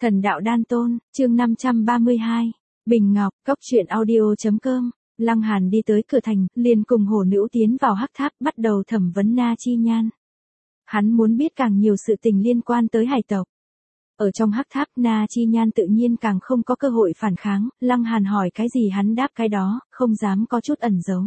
Thần đạo đan tôn, chương 532. Bình Ngọc, Cốc truyện audio.com. Lăng Hàn đi tới cửa thành, liền cùng hổ nữ tiến vào hắc tháp, bắt đầu thẩm vấn Na Chi Nhan. Hắn muốn biết càng nhiều sự tình liên quan tới hải tộc. Ở trong hắc tháp, Na Chi Nhan tự nhiên càng không có cơ hội phản kháng, Lăng Hàn hỏi cái gì hắn đáp cái đó, không dám có chút ẩn giấu.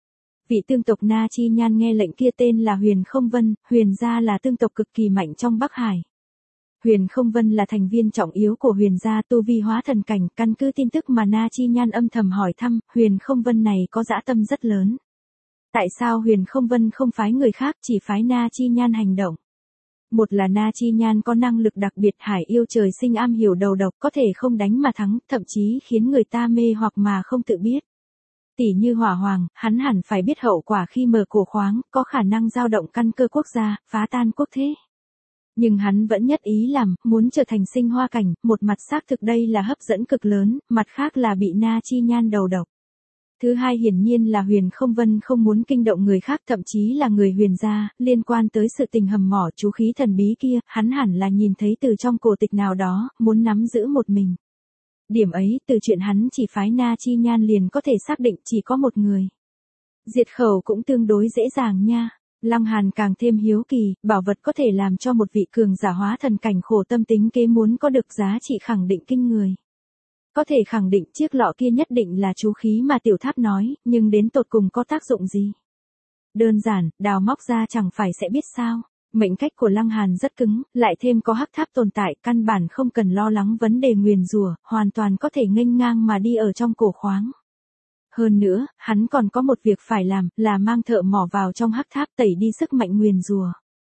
Vị tương tộc Na Chi Nhan nghe lệnh kia tên là Huyền Không Vân, Huyền gia là tương tộc cực kỳ mạnh trong Bắc Hải. Huyền Không Vân là thành viên trọng yếu của Huyền gia, tu vi hóa thần cảnh, căn cứ tin tức mà Na Chi Nhan âm thầm hỏi thăm, Huyền Không Vân này có dã tâm rất lớn. Tại sao Huyền Không Vân không phái người khác, chỉ phái Na Chi Nhan hành động? Một là Na Chi Nhan có năng lực đặc biệt, hải yêu trời sinh am hiểu đầu độc, có thể không đánh mà thắng, thậm chí khiến người ta mê hoặc mà không tự biết. Tỷ như Hỏa Hoàng, hắn hẳn phải biết hậu quả khi mở cổ khoáng, có khả năng dao động căn cơ quốc gia, phá tan quốc thế. Nhưng hắn vẫn nhất ý làm, muốn trở thành sinh hoa cảnh, một mặt xác thực đây là hấp dẫn cực lớn, mặt khác là bị Na Chi Nhan đầu độc. Thứ hai hiển nhiên là Huyền Không Vân không muốn kinh động người khác, thậm chí là người Huyền gia, liên quan tới sự tình hầm mỏ chú khí thần bí kia, hắn hẳn là nhìn thấy từ trong cổ tịch nào đó, muốn nắm giữ một mình. Điểm ấy, từ chuyện hắn chỉ phái Na Chi Nhan liền có thể xác định chỉ có một người. Diệt khẩu cũng tương đối dễ dàng nha. Lăng Hàn càng thêm hiếu kỳ, bảo vật có thể làm cho một vị cường giả hóa thần cảnh khổ tâm tính kế muốn có được giá trị khẳng định kinh người. Có thể khẳng định chiếc lọ kia nhất định là chú khí mà tiểu tháp nói, nhưng đến tột cùng có tác dụng gì? Đơn giản, đào móc ra chẳng phải sẽ biết sao. Mệnh cách của Lăng Hàn rất cứng, lại thêm có hắc tháp tồn tại, căn bản không cần lo lắng vấn đề nguyền rủa, hoàn toàn có thể nghênh ngang mà đi ở trong cổ khoáng. Hơn nữa, hắn còn có một việc phải làm, là mang thợ mỏ vào trong hắc tháp tẩy đi sức mạnh nguyền rủa.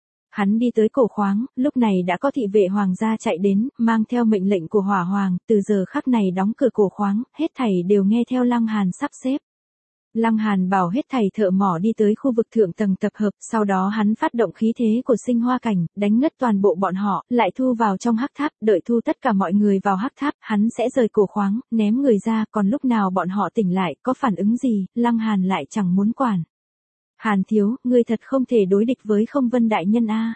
Hắn đi tới cổ khoáng, lúc này đã có thị vệ hoàng gia chạy đến, mang theo mệnh lệnh của Hỏa Hoàng, từ giờ khắc này đóng cửa cổ khoáng, hết thảy đều nghe theo Lăng Hàn sắp xếp. Lăng Hàn bảo hết thảy thợ mỏ đi tới khu vực thượng tầng tập hợp, sau đó hắn phát động khí thế của sinh hoa cảnh, đánh ngất toàn bộ bọn họ, lại thu vào trong hắc tháp, đợi thu tất cả mọi người vào hắc tháp, hắn sẽ rời cổ khoáng, ném người ra, còn lúc nào bọn họ tỉnh lại, có phản ứng gì, Lăng Hàn lại chẳng muốn quản. Hàn thiếu, ngươi thật không thể đối địch với Không Vân đại nhân a.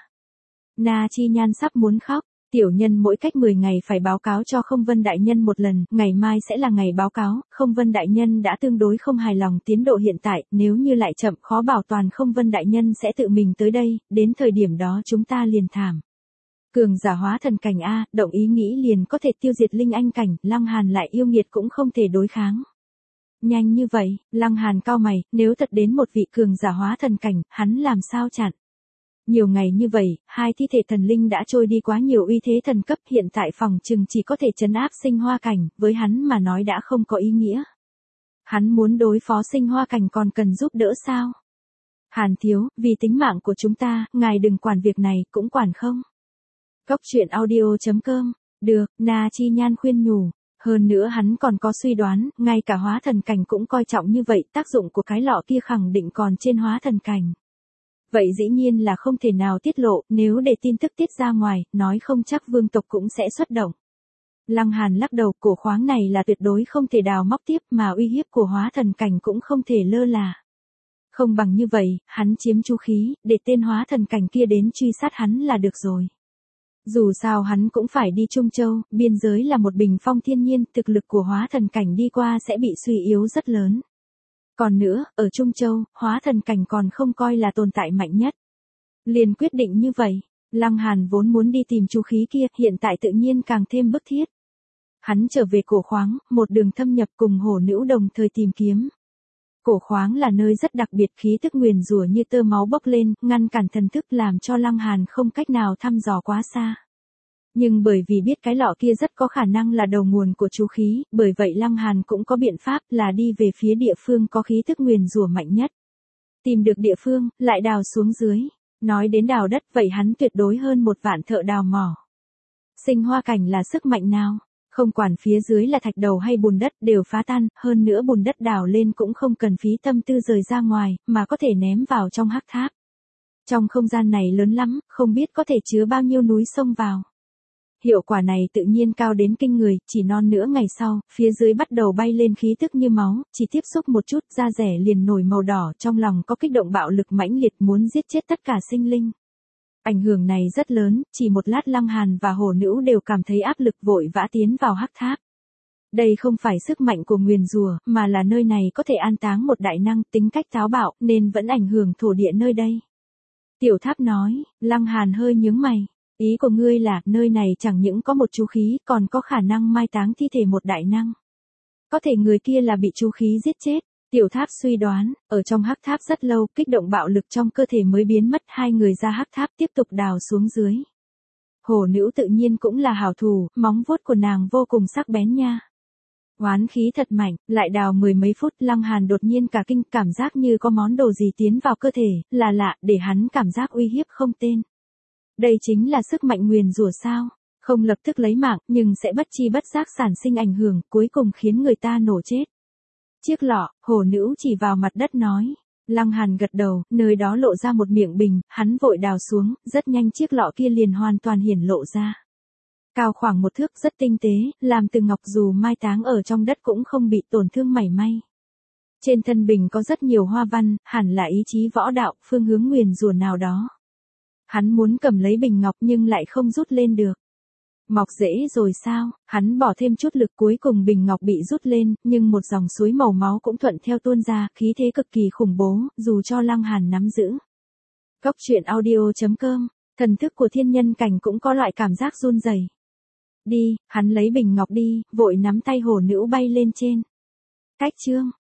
Na Chi Nhan sắp muốn khóc. Tiểu nhân mỗi cách 10 ngày phải báo cáo cho Không Vân đại nhân một lần, ngày mai sẽ là ngày báo cáo, Không Vân đại nhân đã tương đối không hài lòng tiến độ hiện tại, nếu như lại chậm khó bảo toàn Không Vân đại nhân sẽ tự mình tới đây, đến thời điểm đó chúng ta liền thảm. Cường giả hóa thần cảnh a, động ý nghĩ liền có thể tiêu diệt linh anh cảnh, Lăng Hàn lại yêu nghiệt cũng không thể đối kháng. Nhanh như vậy, Lăng Hàn cau mày, nếu thật đến một vị cường giả hóa thần cảnh, hắn làm sao chặn? Nhiều ngày như vậy, hai thi thể thần linh đã trôi đi quá nhiều uy thế thần cấp, hiện tại phòng trừng chỉ có thể trấn áp sinh hoa cảnh, với hắn mà nói đã không có ý nghĩa. Hắn muốn đối phó sinh hoa cảnh còn cần giúp đỡ sao? Hàn thiếu, vì tính mạng của chúng ta, ngài đừng quản việc này, cũng quản không? Cốc truyện audio.com. Được, Na Chi Nhan khuyên nhủ. Hơn nữa hắn còn có suy đoán, ngay cả hóa thần cảnh cũng coi trọng như vậy, tác dụng của cái lọ kia khẳng định còn trên hóa thần cảnh. Vậy dĩ nhiên là không thể nào tiết lộ, nếu để tin tức tiết ra ngoài, nói không chắc vương tộc cũng sẽ xuất động. Lăng Hàn lắc đầu, cổ khoáng này là tuyệt đối không thể đào móc tiếp, mà uy hiếp của hóa thần cảnh cũng không thể lơ là. Không bằng như vậy, hắn chiếm chú khí, để tên hóa thần cảnh kia đến truy sát hắn là được rồi. Dù sao hắn cũng phải đi Trung Châu, biên giới là một bình phong thiên nhiên, thực lực của hóa thần cảnh đi qua sẽ bị suy yếu rất lớn. Còn nữa, ở Trung Châu, hóa thần cảnh còn không coi là tồn tại mạnh nhất. Liền quyết định như vậy, Lăng Hàn vốn muốn đi tìm chú khí kia, hiện tại tự nhiên càng thêm bức thiết. Hắn trở về cổ khoáng, một đường thâm nhập cùng hổ nữ đồng thời tìm kiếm. Cổ khoáng là nơi rất đặc biệt, khí tức nguyền rủa như tơ máu bốc lên, ngăn cản thần thức làm cho Lăng Hàn không cách nào thăm dò quá xa. Nhưng bởi vì biết cái lọ kia rất có khả năng là đầu nguồn của chú khí, bởi vậy Lăng Hàn cũng có biện pháp là đi về phía địa phương có khí tức nguyền rủa mạnh nhất. Tìm được địa phương, lại đào xuống dưới. Nói đến đào đất vậy hắn tuyệt đối hơn 1 vạn thợ đào mỏ. Sinh hoa cảnh là sức mạnh nào? Không quản phía dưới là thạch đầu hay bùn đất đều phá tan, hơn nữa bùn đất đào lên cũng không cần phí tâm tư rời ra ngoài, mà có thể ném vào trong hắc tháp. Trong không gian này lớn lắm, không biết có thể chứa bao nhiêu núi sông vào. Hiệu quả này tự nhiên cao đến kinh người, chỉ non nửa ngày sau, phía dưới bắt đầu bay lên khí tức như máu, chỉ tiếp xúc một chút da rẻ liền nổi màu đỏ, trong lòng có kích động bạo lực mãnh liệt muốn giết chết tất cả sinh linh. Ảnh hưởng này rất lớn, chỉ một lát Lăng Hàn và Hồ Nữ đều cảm thấy áp lực vội vã tiến vào hắc tháp. Đây không phải sức mạnh của nguyền rủa, mà là nơi này có thể an táng một đại năng tính cách táo bạo nên vẫn ảnh hưởng thổ địa nơi đây. Tiểu tháp nói, Lăng Hàn hơi nhướng mày. Ý của ngươi là, nơi này chẳng những có một chú khí, còn có khả năng mai táng thi thể một đại năng. Có thể người kia là bị chú khí giết chết. Tiểu tháp suy đoán, ở trong hắc tháp rất lâu, kích động bạo lực trong cơ thể mới biến mất, hai người ra hắc tháp tiếp tục đào xuống dưới. Hồ Nữ tự nhiên cũng là hảo thủ, móng vuốt của nàng vô cùng sắc bén nha. Oán khí thật mạnh, lại đào mười mấy phút, Lăng Hàn đột nhiên cả kinh, cảm giác như có món đồ gì tiến vào cơ thể, là lạ, để hắn cảm giác uy hiếp không tên. Đây chính là sức mạnh nguyền rủa sao? Không lập tức lấy mạng, nhưng sẽ bất chi bất giác sản sinh ảnh hưởng, cuối cùng khiến người ta nổ chết. Chiếc lọ, Hồ Nữ chỉ vào mặt đất nói. Lăng Hàn gật đầu, nơi đó lộ ra một miệng bình, hắn vội đào xuống, rất nhanh chiếc lọ kia liền hoàn toàn hiển lộ ra. Cao khoảng 1 thước, rất tinh tế, làm từ ngọc, dù mai táng ở trong đất cũng không bị tổn thương mảy may. Trên thân bình có rất nhiều hoa văn, hẳn là ý chí võ đạo, phương hướng nguyền rủa nào đó. Hắn muốn cầm lấy bình ngọc nhưng lại không rút lên được. Mọc rễ rồi sao? Hắn bỏ thêm chút lực, cuối cùng bình ngọc bị rút lên, nhưng một dòng suối màu máu cũng thuận theo tuôn ra, khí thế cực kỳ khủng bố, dù cho Lăng Hàn nắm giữ. Cốc truyện audio.com, thần thức của thiên nhân cảnh cũng có loại cảm giác run rẩy. Đi, hắn lấy bình ngọc đi, vội nắm tay Hồ Nữ bay lên trên. Cách chương